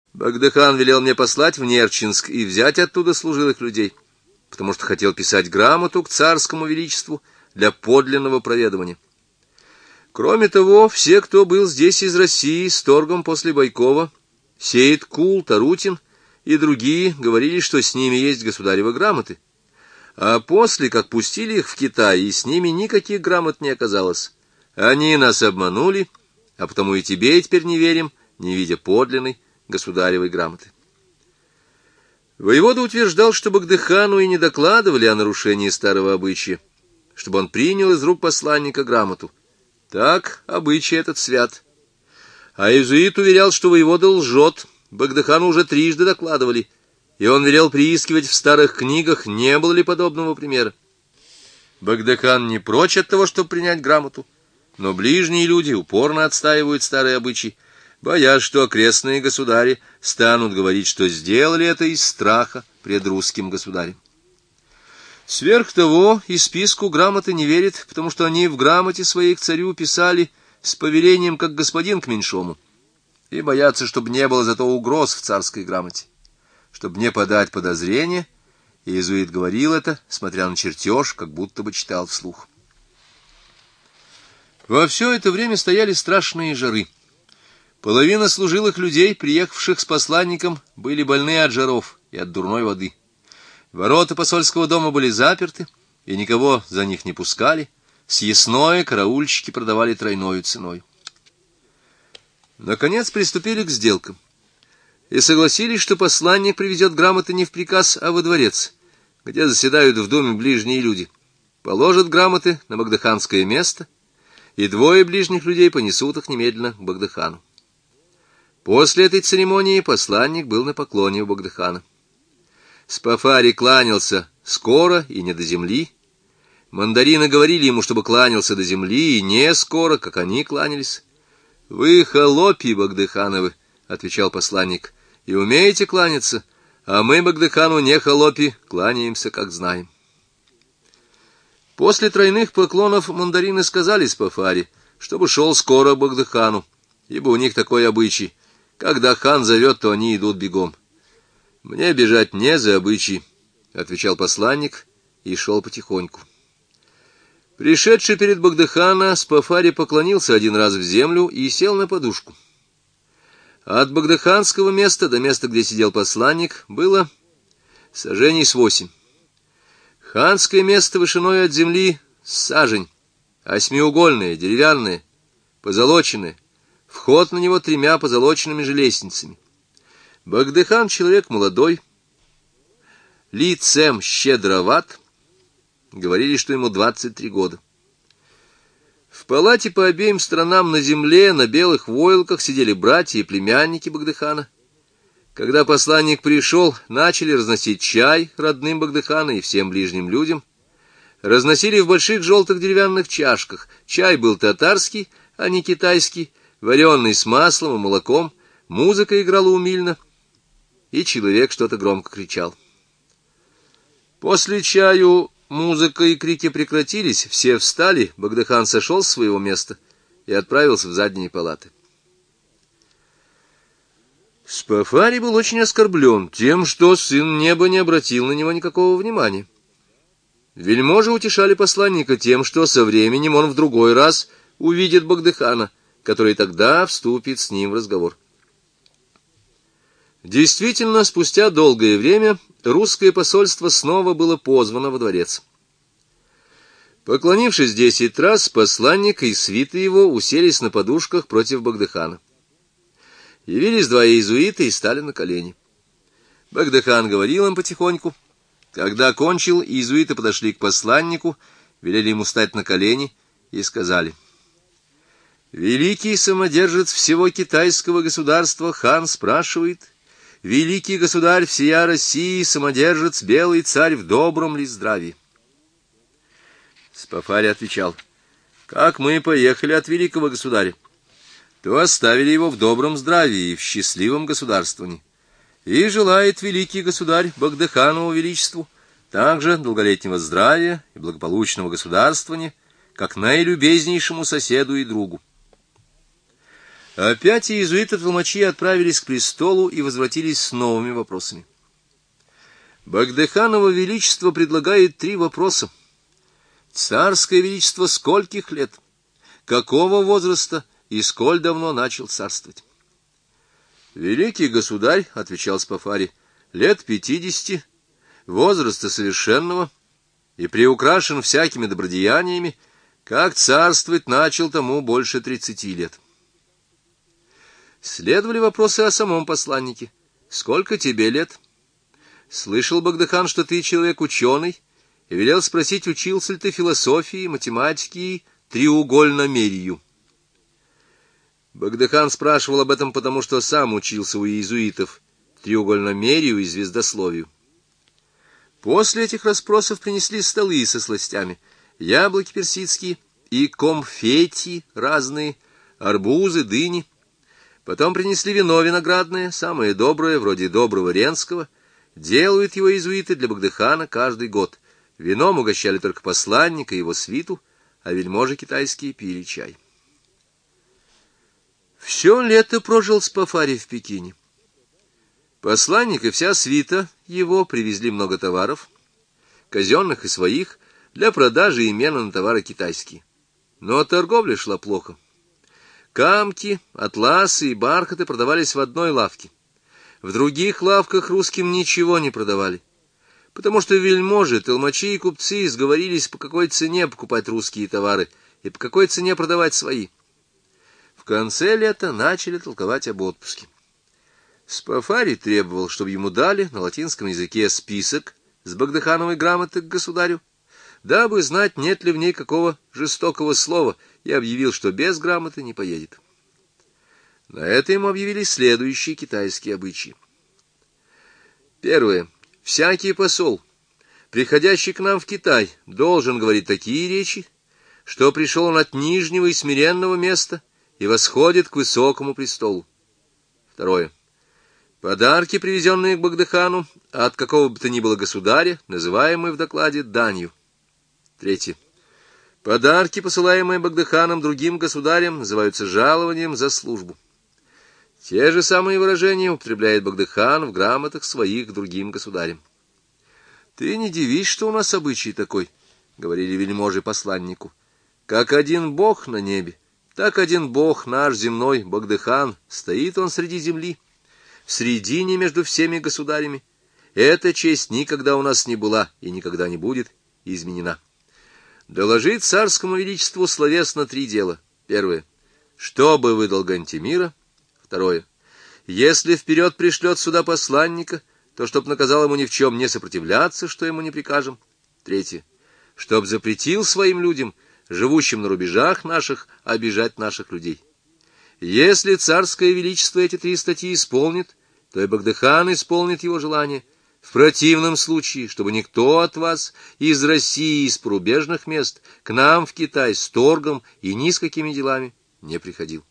Богдыхан велел мне послать в Нерчинск и взять оттуда служилых людей, потому что хотел писать грамоту к царскому величеству для подлинного проведывания. Кроме того, все, кто был здесь из России с торгом после Байкова, Сейд-Кул, Тарутин и другие, говорили, что с ними есть государевы грамоты. А после, как пустили их в Китай, и с ними никаких грамот не оказалось. Они нас обманули, а потому и тебе теперь не верим, не видя подлинной государевой грамоты. Воевода утверждал, что Богдыхану и не докладывали о нарушении старого обычая, чтобы он принял из рук посланника грамоту. Так обычай этот свят. А иезуит уверял, что воевода лжет, Богдыхану уже трижды докладывали, и он велел приискивать в старых книгах, не было ли подобного примера. Богдыхан не прочь от того, чтобы принять грамоту, но ближние люди упорно отстаивают старые обычаи, боясь, что окрестные государи станут говорить, что сделали это из страха пред русским государем. Сверх того, и списку грамоты не верит, потому что они в грамоте своей к царю писали с повелением как господин к меньшому, и боятся, чтобы не было зато угроз в царской грамоте. Чтобы не подать подозрения, иезуит говорил это, смотря на чертеж, как будто бы читал вслух. Во все это время стояли страшные жары. Половина служилых людей, приехавших с посланником, были больны от жаров и от дурной воды. Ворота посольского дома были заперты, и никого за них не пускали. Съестное караульщики продавали тройною ценой. Наконец приступили к сделкам и согласились, что посланник привезет грамоты не в приказ, а во дворец, где заседают в доме ближние люди, положат грамоты на богдыханское место, и двое ближних людей понесут их немедленно к Богдыхану. После этой церемонии посланник был на поклоне у Богдыхана. Спафарий кланялся скоро и не до земли. Мандарины говорили ему, чтобы кланялся до земли, и не скоро, как они кланялись. «Вы холопи Богдыхановы», — отвечал посланник, — «и умеете кланяться, а мы Богдыхану не холопи, кланяемся, как знаем». После тройных поклонов мандарины сказали Спафари, чтобы шел скоро к Богдыхану, ибо у них такой обычай: когда хан зовет, то они идут бегом. «Мне бежать не за обычай», — отвечал посланник и шел потихоньку. Пришедший перед Богдыхана, Спафари поклонился один раз в землю и сел на подушку. От богдыханского места до места, где сидел посланник, было саженей с 8. Ханское место вышиной от земли сажень, осьмиугольное, деревянное, позолоченное, вход на него 3 позолоченными же лестницами. Богдыхан человек молодой, лицем щедроват, говорили, что ему 23 года. В палате по обеим сторонам на земле, на белых войлоках сидели братья и племянники Богдыхана. Когда посланник пришел, начали разносить чай родным Богдыхана и всем ближним людям. Разносили в больших желтых деревянных чашках. Чай был татарский, а не китайский, вареный с маслом и молоком. Музыка играла умильно, и человек что-то громко кричал. После чаю музыка и крики прекратились, все встали, Богдыхан сошел с своего места и отправился в задние палаты. Спафарий был очень оскорблен тем, что сын неба не обратил на него никакого внимания. Вельможи утешали посланника тем, что со временем он в другой раз увидит Богдыхана, который тогда вступит с ним в разговор. Действительно, спустя долгое время русское посольство снова было позвано во дворец. Поклонившись 10 раз, посланник и свита его уселись на подушках против Богдыхана. Явились 2 иезуита и стали на колени. Богдыхан говорил им потихоньку. Когда кончил, иезуиты подошли к посланнику, велели ему стать на колени и сказали: «Великий самодержец всего китайского государства хан спрашивает: великий государь всея России, самодержец, белый царь, в добром ли здравии?» Спафарий отвечал: «Как мы поехали от великого государя, то оставили его в добром здравии и в счастливом государствовании. И желает великий государь Богдыханову величеству также долголетнего здравия и благополучного государствования, как наилюбезнейшему соседу и другу. Опять иезуиты-толмачи отправились к престолу и возвратились с новыми вопросами. Багдыханово Величество предлагает 3 вопроса. Царское Величество скольких лет? Какого возраста и сколь давно начал царствовать? Великий государь, — отвечал Спафарий, — лет 50, возраста совершенного и приукрашен всякими добродеяниями, как царствовать начал тому больше 30 лет. Следовали вопросы о самом посланнике. Сколько тебе лет? Слышал Багдыхан, что ты человек ученый, и велел спросить, учился ли ты философии, математике и треугольномерию. Багдыхан спрашивал об этом, потому что сам учился у иезуитов треугольномерию и звездословию. После этих расспросов принесли столы со сластями, яблоки персидские и комфети разные, арбузы, дыни. Потом принесли вино виноградное, самое доброе, вроде доброго ренского. Делают его иезуиты для Багдыхана каждый год. Вином угощали только посланника и его свиту, а вельможи китайские пили чай. Все лето прожил Спафарий в Пекине. Посланник и вся свита его привезли много товаров, казенных и своих, для продажи и мена на товары китайские. Но торговля шла плохо. Камки, атласы и бархаты продавались в одной лавке. В других лавках русским ничего не продавали, потому что вельможи, толмачи и купцы сговорились, по какой цене покупать русские товары и по какой цене продавать свои. В конце лета начали толковать об отпуске. Спафарий требовал, чтобы ему дали на латинском языке список с Багдыхановой грамоты к государю, дабы знать, нет ли в ней какого жестокого слова, и объявил, что без грамоты не поедет. На это ему объявили следующие китайские обычаи. Первое. Всякий посол, приходящий к нам в Китай, должен говорить такие речи, что пришел он от нижнего и смиренного места и восходит к высокому престолу. Второе. Подарки, привезенные к Багдыхану от какого бы то ни было государя, называемые в докладе данью. Третье. Подарки, посылаемые Багдыханом другим государям, называются жалованием за службу. Те же самые выражения употребляет Багдыхан в грамотах своих другим государям. «Ты не дивись, что у нас обычай такой», — говорили вельможи посланнику. «Как один бог на небе, так один бог наш земной, Багдыхан, стоит он среди земли, в средине между всеми государями. Эта честь никогда у нас не была и никогда не будет изменена. Доложить царскому величеству словесно 3 дела. Первое. Чтобы выдал Гантимира. Второе. Если вперед пришлет сюда посланника, то чтоб наказал ему ни в чем не сопротивляться, что ему не прикажем. Третье. Чтоб запретил своим людям, живущим на рубежах наших, обижать наших людей. Если царское величество эти 3 статьи исполнит, то и Багдыхан исполнит его желание. В противном случае, чтобы никто от вас из России, из порубежных мест, к нам в Китай с торгом и ни с какими делами не приходил.